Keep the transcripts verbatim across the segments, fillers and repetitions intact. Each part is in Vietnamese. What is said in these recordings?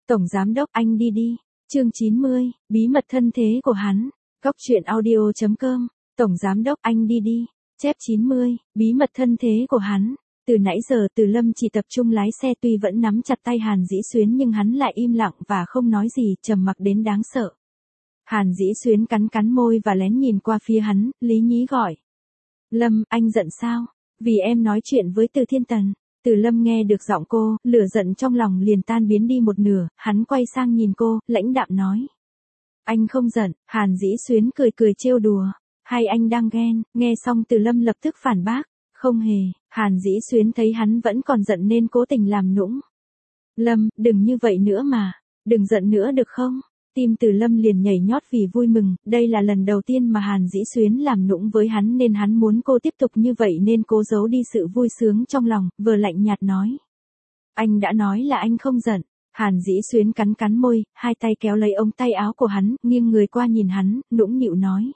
Tổng giám đốc anh đi đi. Chương chín mươi, bí mật thân thế của hắn. Góc truyện audio chấm com. Tổng giám đốc anh đi đi. Chép chín mươi, bí mật thân thế của hắn. Từ nãy giờ Từ Lâm chỉ tập trung lái xe, tuy vẫn nắm chặt tay Hàn Dĩ Xuyến nhưng hắn lại im lặng và không nói gì, trầm mặc đến đáng sợ. Hàn Dĩ Xuyến cắn cắn môi và lén nhìn qua phía hắn, lý nhí gọi. Lâm, anh giận sao? Vì em nói chuyện với Từ Thiên Tần. Từ Lâm nghe được giọng cô, lửa giận trong lòng liền tan biến đi một nửa, hắn quay sang nhìn cô, lãnh đạm nói. Anh không giận. Hàn Dĩ Xuyến cười cười trêu đùa. Hay anh đang ghen? Nghe xong Từ Lâm lập tức phản bác. Không hề. Hàn Dĩ Xuyến thấy hắn vẫn còn giận nên cố tình làm nũng. Lâm, đừng như vậy nữa mà. Đừng giận nữa được không? Tim Từ Lâm liền nhảy nhót vì vui mừng, đây là lần đầu tiên mà Hàn Dĩ Xuyến làm nũng với hắn nên hắn muốn cô tiếp tục như vậy nên cố giấu đi sự vui sướng trong lòng, vừa lạnh nhạt nói. Anh đã nói là anh không giận. Hàn Dĩ Xuyến cắn cắn môi, hai tay kéo lấy ống tay áo của hắn, nghiêng người qua nhìn hắn, nũng nịu nói.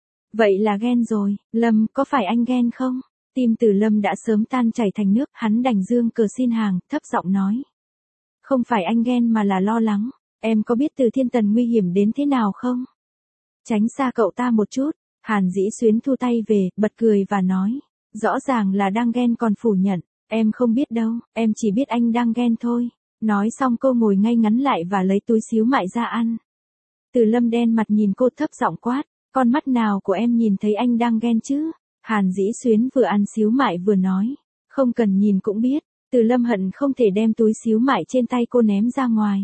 Vậy là ghen rồi. Lâm, có phải anh ghen không? Tim Từ Lâm đã sớm tan chảy thành nước, hắn đành dương cờ xin hàng, thấp giọng nói. Không phải anh ghen mà là lo lắng. Em có biết Từ Thiên Tần nguy hiểm đến thế nào không? Tránh xa cậu ta một chút. Hàn Dĩ Xuyến thu tay về, bật cười và nói. Rõ ràng là đang ghen còn phủ nhận. Em không biết đâu, em chỉ biết anh đang ghen thôi. Nói xong cô ngồi ngay ngắn lại và lấy túi xíu mại ra ăn. Từ Lâm đen mặt nhìn cô thấp giọng quát. Con mắt nào của em nhìn thấy anh đang ghen chứ? Hàn Dĩ Xuyến vừa ăn xíu mại vừa nói. Không cần nhìn cũng biết. Từ Lâm hận không thể đem túi xíu mại trên tay cô ném ra ngoài.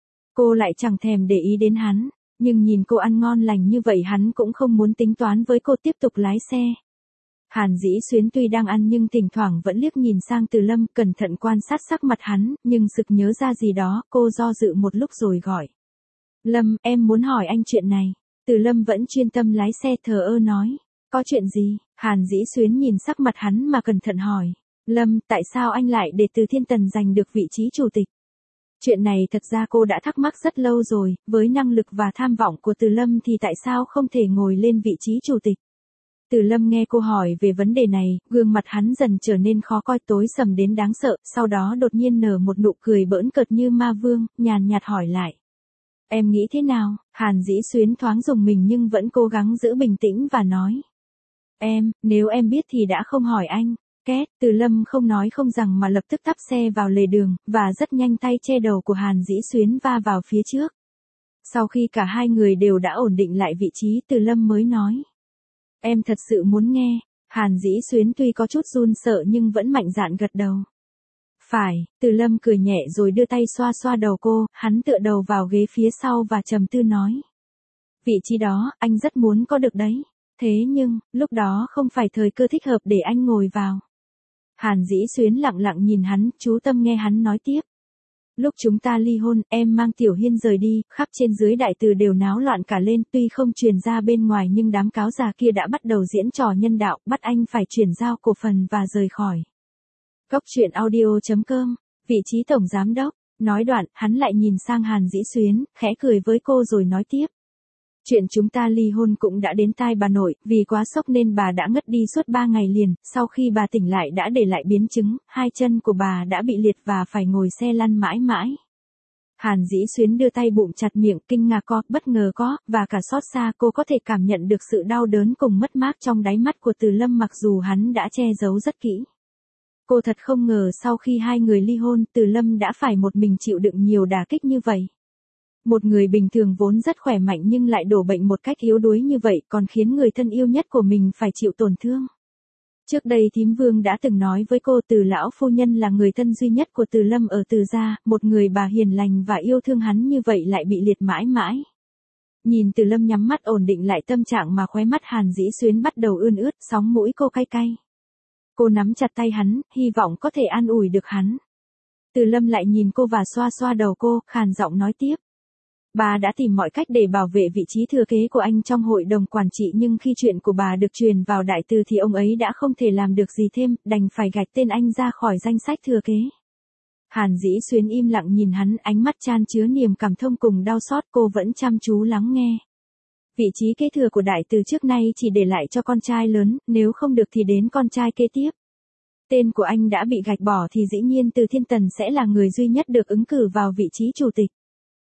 Cô lại chẳng thèm để ý đến hắn, nhưng nhìn cô ăn ngon lành như vậy hắn cũng không muốn tính toán với cô, tiếp tục lái xe. Hàn Dĩ Xuyến tuy đang ăn nhưng thỉnh thoảng vẫn liếc nhìn sang Từ Lâm, cẩn thận quan sát sắc mặt hắn, nhưng sực nhớ ra gì đó, cô do dự một lúc rồi gọi. Lâm, em muốn hỏi anh chuyện này. Từ Lâm vẫn chuyên tâm lái xe thờ ơ nói. Có chuyện gì? Hàn Dĩ Xuyến nhìn sắc mặt hắn mà cẩn thận hỏi. Lâm, tại sao anh lại để Từ Thiên Tần giành được vị trí chủ tịch? Chuyện này thật ra cô đã thắc mắc rất lâu rồi, với năng lực và tham vọng của Từ Lâm thì tại sao không thể ngồi lên vị trí chủ tịch? Từ Lâm nghe cô hỏi về vấn đề này, gương mặt hắn dần trở nên khó coi, tối sầm đến đáng sợ, sau đó đột nhiên nở một nụ cười bỡn cợt như ma vương, nhàn nhạt hỏi lại. Em nghĩ thế nào? Hàn Dĩ Xuyến thoáng rùng mình nhưng vẫn cố gắng giữ bình tĩnh và nói. Em, nếu em biết thì đã không hỏi anh. Két, Từ Lâm không nói không rằng mà lập tức tắp xe vào lề đường, và rất nhanh tay che đầu của Hàn Dĩ Xuyến va vào phía trước. Sau khi cả hai người đều đã ổn định lại vị trí, Từ Lâm mới nói. Em thật sự muốn nghe. Hàn Dĩ Xuyến tuy có chút run sợ nhưng vẫn mạnh dạn gật đầu. Phải, Từ Lâm cười nhẹ rồi đưa tay xoa xoa đầu cô, hắn tựa đầu vào ghế phía sau và trầm tư nói. Vị trí đó, anh rất muốn có được đấy. Thế nhưng, lúc đó không phải thời cơ thích hợp để anh ngồi vào. Hàn Dĩ Xuyến lặng lặng nhìn hắn, chú tâm nghe hắn nói tiếp. Lúc chúng ta ly hôn, em mang Tiểu Hiên rời đi, khắp trên dưới đại từ đều náo loạn cả lên, tuy không truyền ra bên ngoài nhưng đám cáo già kia đã bắt đầu diễn trò nhân đạo, bắt anh phải chuyển giao cổ phần và rời khỏi. Góc truyện audio chấm com, vị trí tổng giám đốc. Nói đoạn, hắn lại nhìn sang Hàn Dĩ Xuyến, khẽ cười với cô rồi nói tiếp. Chuyện chúng ta ly hôn cũng đã đến tai bà nội, vì quá sốc nên bà đã ngất đi suốt ba ngày liền, sau khi bà tỉnh lại đã để lại biến chứng, hai chân của bà đã bị liệt và phải ngồi xe lăn mãi mãi. Hàn Dĩ Xuyến đưa tay bụng chặt miệng, kinh ngạc có, bất ngờ có, và cả xót xa, cô có thể cảm nhận được sự đau đớn cùng mất mát trong đáy mắt của Từ Lâm mặc dù hắn đã che giấu rất kỹ. Cô thật không ngờ sau khi hai người ly hôn, Từ Lâm đã phải một mình chịu đựng nhiều đả kích như vậy. Một người bình thường vốn rất khỏe mạnh nhưng lại đổ bệnh một cách yếu đuối như vậy, còn khiến người thân yêu nhất của mình phải chịu tổn thương. Trước đây Thím Vương đã từng nói với cô Từ lão phu nhân là người thân duy nhất của Từ Lâm ở Từ gia, một người bà hiền lành và yêu thương hắn như vậy lại bị liệt mãi mãi. Nhìn Từ Lâm nhắm mắt ổn định lại tâm trạng mà khóe mắt Hàn Dĩ Xuyến bắt đầu ươn ướt, sóng mũi cô cay cay. Cô nắm chặt tay hắn, hy vọng có thể an ủi được hắn. Từ Lâm lại nhìn cô và xoa xoa đầu cô, khàn giọng nói tiếp. Bà đã tìm mọi cách để bảo vệ vị trí thừa kế của anh trong hội đồng quản trị nhưng khi chuyện của bà được truyền vào đại từ thì ông ấy đã không thể làm được gì thêm, đành phải gạch tên anh ra khỏi danh sách thừa kế. Hàn Dĩ Xuyến im lặng nhìn hắn, ánh mắt chan chứa niềm cảm thông cùng đau xót, cô vẫn chăm chú lắng nghe. Vị trí kế thừa của đại từ trước nay chỉ để lại cho con trai lớn, nếu không được thì đến con trai kế tiếp. Tên của anh đã bị gạch bỏ thì dĩ nhiên Từ Thiên Tần sẽ là người duy nhất được ứng cử vào vị trí chủ tịch.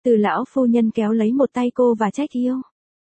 Từ lão phu nhân kéo lấy một tay cô và trách yêu.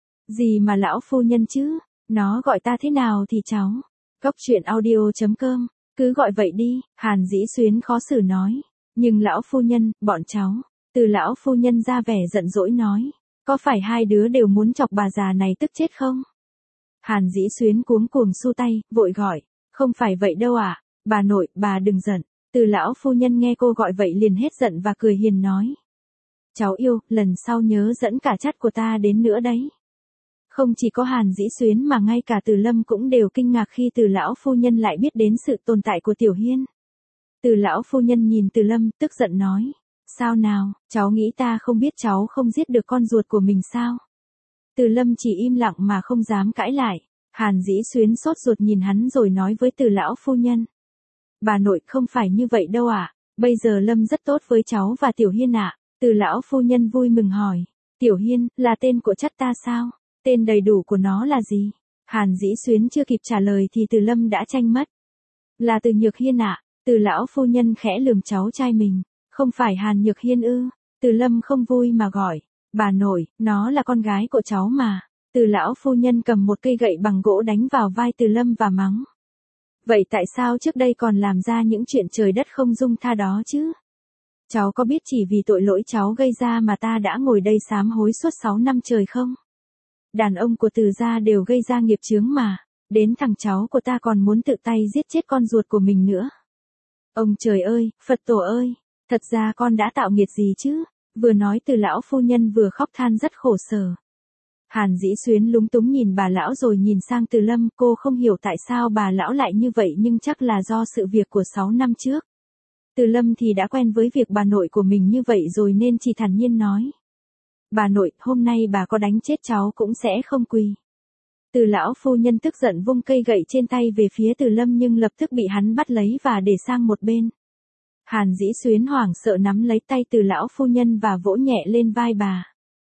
Gì mà lão phu nhân chứ, nó gọi ta thế nào thì cháu. Cóc truyện audio chấm com, cứ gọi vậy đi, Hàn Dĩ Xuyến khó xử nói. Nhưng lão phu nhân, bọn cháu. Từ lão phu nhân ra vẻ giận dỗi nói. Có phải hai đứa đều muốn chọc bà già này tức chết không? Hàn Dĩ Xuyến cuống cuồng xu tay, vội gọi. Không phải vậy đâu ạ, bà nội, bà đừng giận. Từ lão phu nhân nghe cô gọi vậy liền hết giận và cười hiền nói. Cháu yêu, lần sau nhớ dẫn cả chắt của ta đến nữa đấy. Không chỉ có Hàn Dĩ Xuyến mà ngay cả Từ Lâm cũng đều kinh ngạc khi Từ lão phu nhân lại biết đến sự tồn tại của Tiểu Hiên. Từ lão phu nhân nhìn Từ Lâm tức giận nói. Sao nào, cháu nghĩ ta không biết cháu không giết được con ruột của mình sao? Từ Lâm chỉ im lặng mà không dám cãi lại. Hàn Dĩ Xuyến sốt ruột nhìn hắn rồi nói với Từ lão phu nhân. Bà nội không phải như vậy đâu ạ, à? Bây giờ Lâm rất tốt với cháu và Tiểu Hiên ạ. À? Từ lão phu nhân vui mừng hỏi. Tiểu Hiên, là tên của chắt ta sao? Tên đầy đủ của nó là gì? Hàn Dĩ Xuyến chưa kịp trả lời thì Từ Lâm đã tranh mất. Là Từ Nhược Hiên ạ. À? Từ lão phu nhân khẽ lườm cháu trai mình. Không phải Hàn Nhược Hiên ư? Từ Lâm không vui mà gọi. Bà nội, nó là con gái của cháu mà. Từ lão phu nhân cầm một cây gậy bằng gỗ đánh vào vai Từ Lâm và mắng. Vậy tại sao trước đây còn làm ra những chuyện trời đất không dung tha đó chứ? Cháu có biết chỉ vì tội lỗi cháu gây ra mà ta đã ngồi đây sám hối suốt sáu năm trời không? Đàn ông của Từ gia đều gây ra nghiệp chướng mà. Đến thằng cháu của ta còn muốn tự tay giết chết con ruột của mình nữa. Ông trời ơi, Phật tổ ơi, thật ra con đã tạo nghiệt gì chứ? Vừa nói Từ lão phu nhân vừa khóc than rất khổ sở. Hàn Dĩ Xuyến lúng túng nhìn bà lão rồi nhìn sang Từ Lâm, cô không hiểu tại sao bà lão lại như vậy nhưng chắc là do sự việc của sáu năm trước. Từ Lâm thì đã quen với việc bà nội của mình như vậy rồi nên chỉ thản nhiên nói. Bà nội, hôm nay bà có đánh chết cháu cũng sẽ không quỳ. Từ lão phu nhân tức giận vung cây gậy trên tay về phía Từ Lâm nhưng lập tức bị hắn bắt lấy và để sang một bên. Hàn Dĩ Xuyến hoảng sợ nắm lấy tay Từ lão phu nhân và vỗ nhẹ lên vai bà.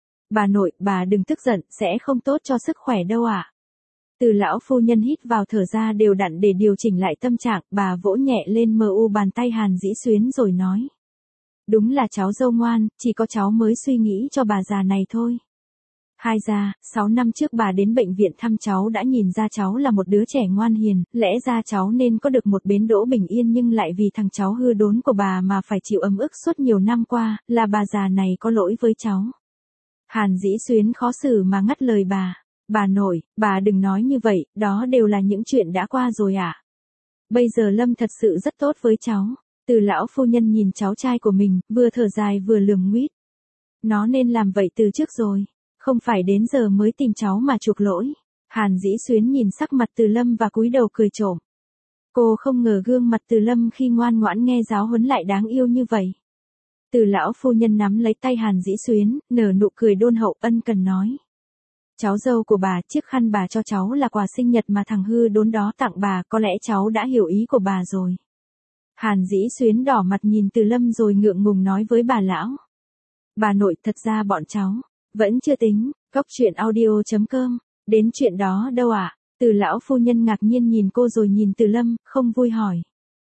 Bà nội, bà đừng tức giận, sẽ không tốt cho sức khỏe đâu ạ. À. Từ lão phu nhân hít vào thở ra đều đặn để điều chỉnh lại tâm trạng, bà vỗ nhẹ lên mờ u bàn tay Hàn Dĩ Xuyến rồi nói. Đúng là cháu dâu ngoan, chỉ có cháu mới suy nghĩ cho bà già này thôi. Hai ra, sáu năm trước bà đến bệnh viện thăm cháu đã nhìn ra cháu là một đứa trẻ ngoan hiền, lẽ ra cháu nên có được một bến đỗ bình yên nhưng lại vì thằng cháu hư đốn của bà mà phải chịu ấm ức suốt nhiều năm qua, là bà già này có lỗi với cháu. Hàn Dĩ Xuyến khó xử mà ngắt lời bà. Bà nội, bà đừng nói như vậy, đó đều là những chuyện đã qua rồi ạ. À? Bây giờ Lâm thật sự rất tốt với cháu. Từ lão phu nhân nhìn cháu trai của mình, vừa thở dài vừa lườm nguýt. Nó nên làm vậy từ trước rồi. Không phải đến giờ mới tìm cháu mà chuộc lỗi. Hàn Dĩ Xuyến nhìn sắc mặt Từ Lâm và cúi đầu cười trộm. Cô không ngờ gương mặt Từ Lâm khi ngoan ngoãn nghe giáo huấn lại đáng yêu như vậy. Từ lão phu nhân nắm lấy tay Hàn Dĩ Xuyến, nở nụ cười đôn hậu ân cần nói. Cháu dâu của bà, chiếc khăn bà cho cháu là quà sinh nhật mà thằng hư đốn đó tặng bà, có lẽ cháu đã hiểu ý của bà rồi. Hàn Dĩ Xuyến đỏ mặt nhìn Từ Lâm rồi ngượng ngùng nói với bà lão. Bà nội, thật ra bọn cháu vẫn chưa tính. Cóc truyện audio chấm com. Đến chuyện đó đâu ạ? À? Từ lão phu nhân ngạc nhiên nhìn cô rồi nhìn Từ Lâm, không vui hỏi.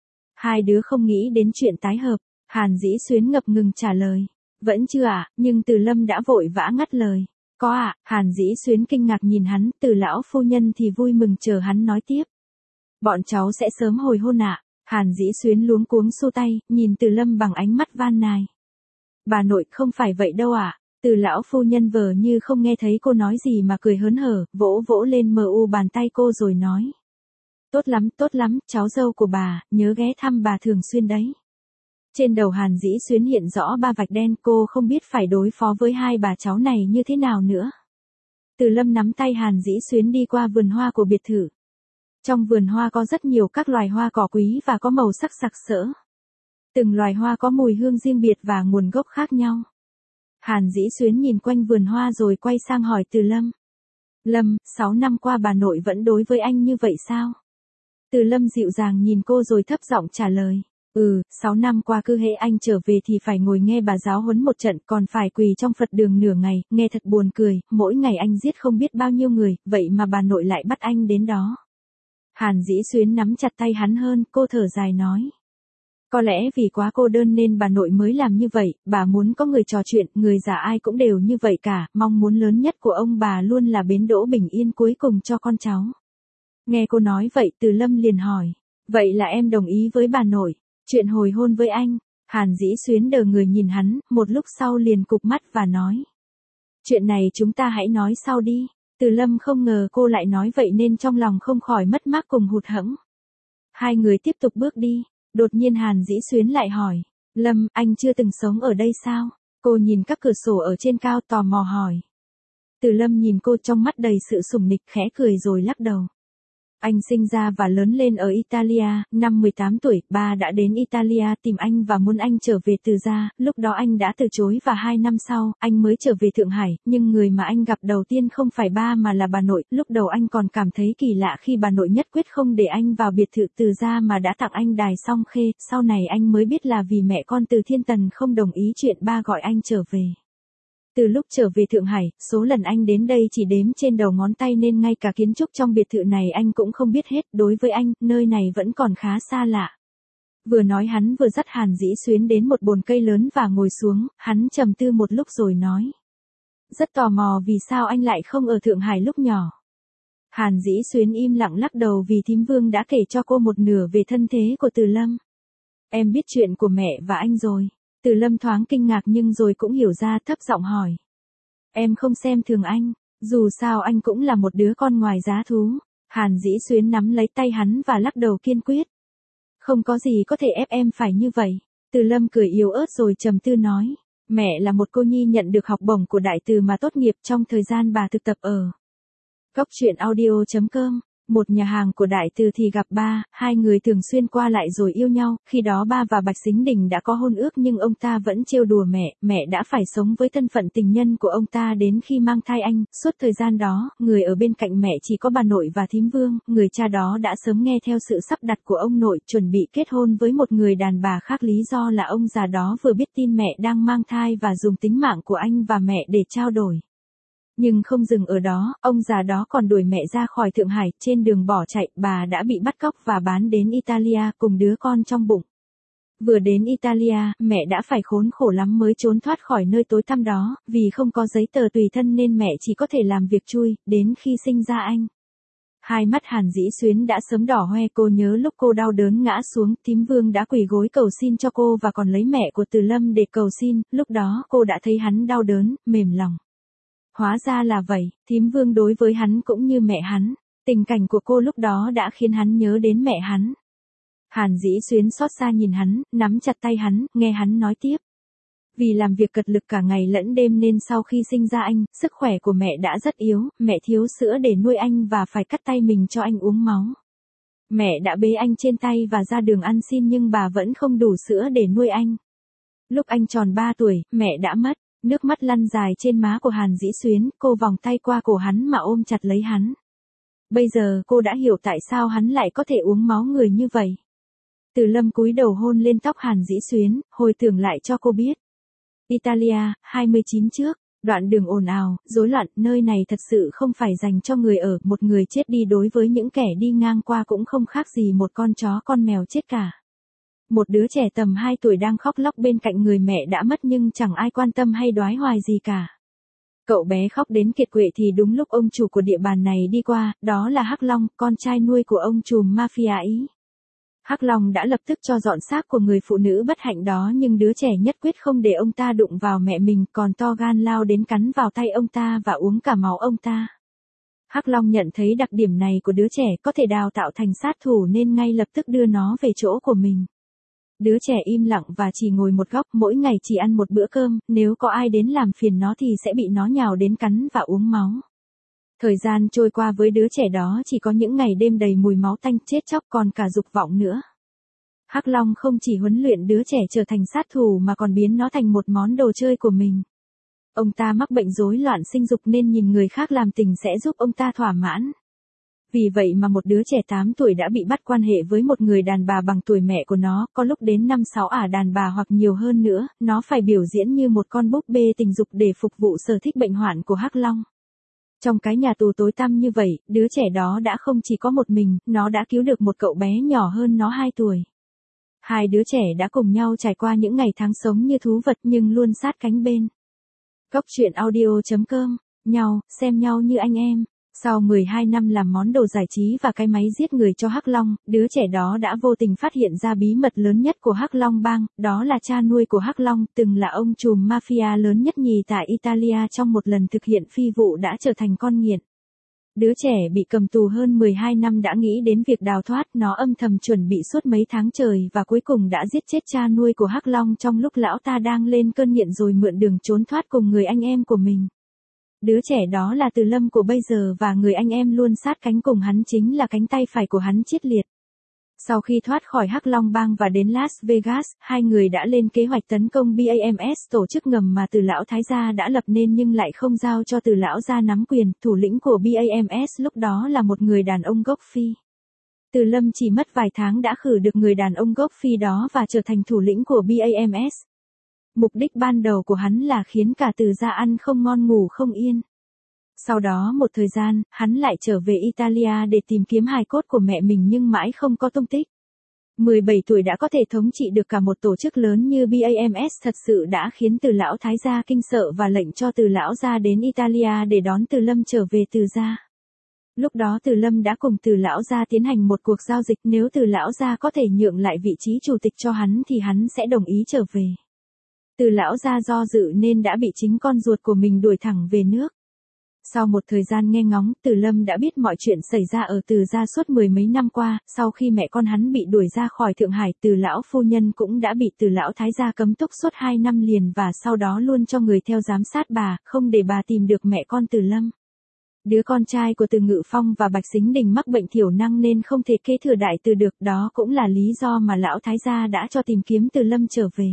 Hai đứa không nghĩ đến chuyện tái hợp. Hàn Dĩ Xuyến ngập ngừng trả lời. Vẫn chưa ạ, à? Nhưng Từ Lâm đã vội vã ngắt lời. Có ạ, à? Hàn Dĩ Xuyến kinh ngạc nhìn hắn, Từ lão phu nhân thì vui mừng chờ hắn nói tiếp. Bọn cháu sẽ sớm hồi hôn ạ. À? Hàn Dĩ Xuyến luống cuống xu tay, nhìn Từ Lâm bằng ánh mắt van nài. Bà nội, không phải vậy đâu ạ. À? Từ lão phu nhân vờ như không nghe thấy cô nói gì mà cười hớn hở, vỗ vỗ lên mờ u bàn tay cô rồi nói. Tốt lắm, tốt lắm, cháu dâu của bà, nhớ ghé thăm bà thường xuyên đấy. Trên đầu Hàn Dĩ Xuyến hiện rõ ba vạch đen, cô không biết phải đối phó với hai bà cháu này như thế nào nữa. Từ Lâm nắm tay Hàn Dĩ Xuyến đi qua vườn hoa của biệt thự. Trong vườn hoa có rất nhiều các loài hoa cỏ quý và có màu sắc sặc sỡ. Từng loài hoa có mùi hương riêng biệt và nguồn gốc khác nhau. Hàn Dĩ Xuyến nhìn quanh vườn hoa rồi quay sang hỏi Từ Lâm. Lâm, sáu năm qua bà nội vẫn đối với anh như vậy sao? Từ Lâm dịu dàng nhìn cô rồi thấp giọng trả lời. Ừ, sáu năm qua cứ hễ anh trở về thì phải ngồi nghe bà giáo huấn một trận, còn phải quỳ trong Phật đường nửa ngày, nghe thật buồn cười, mỗi ngày anh giết không biết bao nhiêu người, vậy mà bà nội lại bắt anh đến đó. Hàn Dĩ Xuyến nắm chặt tay hắn hơn, cô thở dài nói. Có lẽ vì quá cô đơn nên bà nội mới làm như vậy, bà muốn có người trò chuyện, người già ai cũng đều như vậy cả, mong muốn lớn nhất của ông bà luôn là bến đỗ bình yên cuối cùng cho con cháu. Nghe cô nói vậy Từ Lâm liền hỏi, vậy là em đồng ý với bà nội, chuyện hồi hôn với anh? Hàn Dĩ Xuyến đờ người nhìn hắn, một lúc sau liền cụp mắt và nói. Chuyện này chúng ta hãy nói sau đi. Từ Lâm không ngờ cô lại nói vậy nên trong lòng không khỏi mất mát cùng hụt hẫng. Hai người tiếp tục bước đi, đột nhiên Hàn Dĩ Xuyến lại hỏi, Lâm, anh chưa từng sống ở đây sao? Cô nhìn các cửa sổ ở trên cao tò mò hỏi. Từ Lâm nhìn cô trong mắt đầy sự sủng nịch khẽ cười rồi lắc đầu. Anh sinh ra và lớn lên ở Italia, năm mười tám tuổi, ba đã đến Italia tìm anh và muốn anh trở về từ gia, lúc đó anh đã từ chối và hai năm sau, anh mới trở về Thượng Hải, nhưng người mà anh gặp đầu tiên không phải ba mà là bà nội, lúc đầu anh còn cảm thấy kỳ lạ khi bà nội nhất quyết không để anh vào biệt thự từ gia mà đã tặng anh đài song khê, sau này anh mới biết là vì mẹ con Từ Thiên Tần không đồng ý chuyện ba gọi anh trở về. Từ lúc trở về Thượng Hải, số lần anh đến đây chỉ đếm trên đầu ngón tay nên ngay cả kiến trúc trong biệt thự này anh cũng không biết hết, đối với anh, nơi này vẫn còn khá xa lạ. Vừa nói hắn vừa dắt Hàn Dĩ Xuyến đến một bồn cây lớn và ngồi xuống, hắn trầm tư một lúc rồi nói. Rất tò mò vì sao anh lại không ở Thượng Hải lúc nhỏ. Hàn Dĩ Xuyến im lặng lắc đầu vì thím Vương đã kể cho cô một nửa về thân thế của Từ Lâm. Em biết chuyện của mẹ và anh rồi. Từ Lâm thoáng kinh ngạc nhưng rồi cũng hiểu ra, thấp giọng hỏi. Em không xem thường anh, dù sao anh cũng là một đứa con ngoài giá thú. Hàn Dĩ Xuyến nắm lấy tay hắn và lắc đầu kiên quyết. Không có gì có thể ép em phải như vậy. Từ Lâm cười yếu ớt rồi trầm tư nói. Mẹ là một cô nhi nhận được học bổng của Đại Từ mà tốt nghiệp trong thời gian bà thực tập ở Góc truyện audio chấm com. Một nhà hàng của Đại Từ thì gặp ba, hai người thường xuyên qua lại rồi yêu nhau, khi đó ba và Bạch Sính Đình đã có hôn ước nhưng ông ta vẫn trêu đùa mẹ, mẹ đã phải sống với thân phận tình nhân của ông ta đến khi mang thai anh, suốt thời gian đó, người ở bên cạnh mẹ chỉ có bà nội và thím Vương, người cha đó đã sớm nghe theo sự sắp đặt của ông nội, chuẩn bị kết hôn với một người đàn bà khác, lý do là ông già đó vừa biết tin mẹ đang mang thai và dùng tính mạng của anh và mẹ để trao đổi. Nhưng không dừng ở đó, ông già đó còn đuổi mẹ ra khỏi Thượng Hải, trên đường bỏ chạy, bà đã bị bắt cóc và bán đến Italia cùng đứa con trong bụng. Vừa đến Italia, mẹ đã phải khốn khổ lắm mới trốn thoát khỏi nơi tối tăm đó, vì không có giấy tờ tùy thân nên mẹ chỉ có thể làm việc chui, đến khi sinh ra anh. Hai mắt Hàn Dĩ Xuyến đã sớm đỏ hoe, cô nhớ lúc cô đau đớn ngã xuống, thím Vương đã quỳ gối cầu xin cho cô và còn lấy mẹ của Từ Lâm để cầu xin, lúc đó cô đã thấy hắn đau đớn, mềm lòng. Hóa ra là vậy, thím Vương đối với hắn cũng như mẹ hắn, tình cảnh của cô lúc đó đã khiến hắn nhớ đến mẹ hắn. Hàn Dĩ Xuyến xót xa nhìn hắn, nắm chặt tay hắn, nghe hắn nói tiếp. Vì làm việc cật lực cả ngày lẫn đêm nên sau khi sinh ra anh, sức khỏe của mẹ đã rất yếu, mẹ thiếu sữa để nuôi anh và phải cắt tay mình cho anh uống máu. Mẹ đã bế anh trên tay và ra đường ăn xin nhưng bà vẫn không đủ sữa để nuôi anh. Lúc anh tròn ba tuổi, mẹ đã mất. Nước mắt lăn dài trên má của Hàn Dĩ Xuyến, cô vòng tay qua cổ hắn mà ôm chặt lấy hắn. Bây giờ cô đã hiểu tại sao hắn lại có thể uống máu người như vậy. Từ Lâm cúi đầu hôn lên tóc Hàn Dĩ Xuyến, hồi tưởng lại cho cô biết. Italia, hai mươi chín trước, đoạn đường ồn ào, rối loạn, nơi này thật sự không phải dành cho người ở, một người chết đi đối với những kẻ đi ngang qua cũng không khác gì một con chó con mèo chết cả. Một đứa trẻ tầm hai tuổi đang khóc lóc bên cạnh người mẹ đã mất nhưng chẳng ai quan tâm hay đoái hoài gì cả. Cậu bé khóc đến kiệt quệ thì đúng lúc ông chủ của địa bàn này đi qua, đó là Hắc Long, con trai nuôi của ông trùm mafia Ý. Hắc Long đã lập tức cho dọn xác của người phụ nữ bất hạnh đó nhưng đứa trẻ nhất quyết không để ông ta đụng vào mẹ mình, còn to gan lao đến cắn vào tay ông ta và uống cả máu ông ta. Hắc Long nhận thấy đặc điểm này của đứa trẻ có thể đào tạo thành sát thủ nên ngay lập tức đưa nó về chỗ của mình. Đứa trẻ im lặng và chỉ ngồi một góc, mỗi ngày chỉ ăn một bữa cơm, nếu có ai đến làm phiền nó thì sẽ bị nó nhào đến cắn và uống máu. Thời gian trôi qua với đứa trẻ đó chỉ có những ngày đêm đầy mùi máu tanh, chết chóc còn cả dục vọng nữa. Hắc Long không chỉ huấn luyện đứa trẻ trở thành sát thủ mà còn biến nó thành một món đồ chơi của mình. Ông ta mắc bệnh rối loạn sinh dục nên nhìn người khác làm tình sẽ giúp ông ta thỏa mãn. Vì vậy mà một đứa trẻ tám tuổi đã bị bắt quan hệ với một người đàn bà bằng tuổi mẹ của nó, có lúc đến năm sáu ả đàn bà hoặc nhiều hơn nữa, nó phải biểu diễn như một con búp bê tình dục để phục vụ sở thích bệnh hoạn của Hắc Long. Trong cái nhà tù tối tăm như vậy, đứa trẻ đó đã không chỉ có một mình, nó đã cứu được một cậu bé nhỏ hơn nó hai tuổi. Hai đứa trẻ đã cùng nhau trải qua những ngày tháng sống như thú vật nhưng luôn sát cánh bên. Góc truyện audio chấm com, nhau, xem nhau như anh em. Sau mười hai năm làm món đồ giải trí và cái máy giết người cho Hắc Long, đứa trẻ đó đã vô tình phát hiện ra bí mật lớn nhất của Hắc Long Bang, đó là cha nuôi của Hắc Long, từng là ông trùm mafia lớn nhất nhì tại Italia trong một lần thực hiện phi vụ đã trở thành con nghiện. Đứa trẻ bị cầm tù hơn mười hai năm đã nghĩ đến việc đào thoát, nó âm thầm chuẩn bị suốt mấy tháng trời và cuối cùng đã giết chết cha nuôi của Hắc Long trong lúc lão ta đang lên cơn nghiện rồi mượn đường trốn thoát cùng người anh em của mình. Đứa trẻ đó là Từ Lâm của bây giờ và người anh em luôn sát cánh cùng hắn chính là cánh tay phải của hắn Triết Liệt. Sau khi thoát khỏi Hắc Long Bang và đến Las Vegas, hai người đã lên kế hoạch tấn công BAMS, tổ chức ngầm mà Từ lão thái gia đã lập nên nhưng lại không giao cho Từ lão gia nắm quyền. Thủ lĩnh của BAMS lúc đó là một người đàn ông gốc Phi. Từ Lâm chỉ mất vài tháng đã khử được người đàn ông gốc Phi đó và trở thành thủ lĩnh của BAMS. Mục đích ban đầu của hắn là khiến cả Từ gia ăn không ngon ngủ không yên. Sau đó một thời gian, hắn lại trở về Italia để tìm kiếm hài cốt của mẹ mình nhưng mãi không có tung tích. mười bảy tuổi đã có thể thống trị được cả một tổ chức lớn như BAMS thật sự đã khiến Từ lão thái gia kinh sợ và lệnh cho Từ lão gia đến Italia để đón Từ Lâm trở về Từ gia. Lúc đó Từ Lâm đã cùng Từ lão gia tiến hành một cuộc giao dịch, nếu Từ lão gia có thể nhượng lại vị trí chủ tịch cho hắn thì hắn sẽ đồng ý trở về. Từ lão gia do dự nên đã bị chính con ruột của mình đuổi thẳng về nước. Sau một thời gian nghe ngóng, Từ Lâm đã biết mọi chuyện xảy ra ở Từ gia suốt mười mấy năm qua, sau khi mẹ con hắn bị đuổi ra khỏi Thượng Hải, Từ lão phu nhân cũng đã bị Từ lão thái gia cấm túc suốt hai năm liền và sau đó luôn cho người theo giám sát bà, không để bà tìm được mẹ con Từ Lâm. Đứa con trai của Từ Ngự Phong và Bạch Sính Đình mắc bệnh thiểu năng nên không thể kế thừa đại từ được, đó cũng là lý do mà lão thái gia đã cho tìm kiếm Từ Lâm trở về.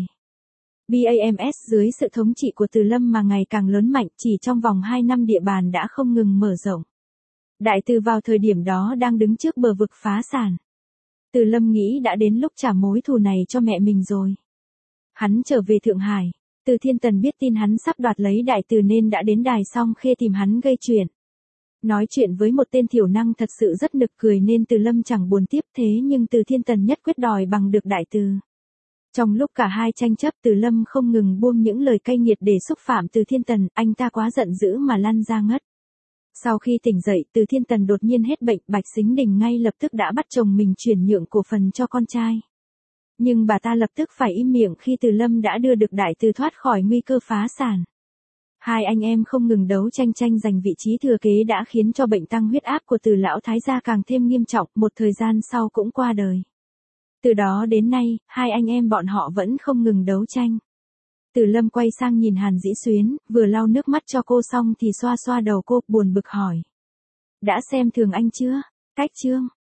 BAMS dưới sự thống trị của Từ Lâm mà ngày càng lớn mạnh, chỉ trong vòng hai năm địa bàn đã không ngừng mở rộng. Đại Từ vào thời điểm đó đang đứng trước bờ vực phá sản. Từ Lâm nghĩ đã đến lúc trả mối thù này cho mẹ mình rồi. Hắn trở về Thượng Hải, Từ Thiên Tần biết tin hắn sắp đoạt lấy Đại Từ nên đã đến Đài Song Khê tìm hắn gây chuyện. Nói chuyện với một tên thiểu năng thật sự rất nực cười nên Từ Lâm chẳng buồn tiếp, thế nhưng Từ Thiên Tần nhất quyết đòi bằng được Đại Từ. Trong lúc cả hai tranh chấp, Từ Lâm không ngừng buông những lời cay nghiệt để xúc phạm Từ Thiên Tần, anh ta quá giận dữ mà lăn ra ngất. Sau khi tỉnh dậy, Từ Thiên Tần đột nhiên hết bệnh, Bạch Sính Đình ngay lập tức đã bắt chồng mình chuyển nhượng cổ phần cho con trai. Nhưng bà ta lập tức phải im miệng khi Từ Lâm đã đưa được Đại Từ thoát khỏi nguy cơ phá sản. Hai anh em không ngừng đấu tranh tranh giành vị trí thừa kế đã khiến cho bệnh tăng huyết áp của Từ lão thái gia càng thêm nghiêm trọng, một thời gian sau cũng qua đời. Từ đó đến nay, hai anh em bọn họ vẫn không ngừng đấu tranh. Từ Lâm quay sang nhìn Hàn Dĩ Xuyến, vừa lau nước mắt cho cô xong thì xoa xoa đầu cô, buồn bực hỏi. Đã xem thường anh chưa? Cách chương.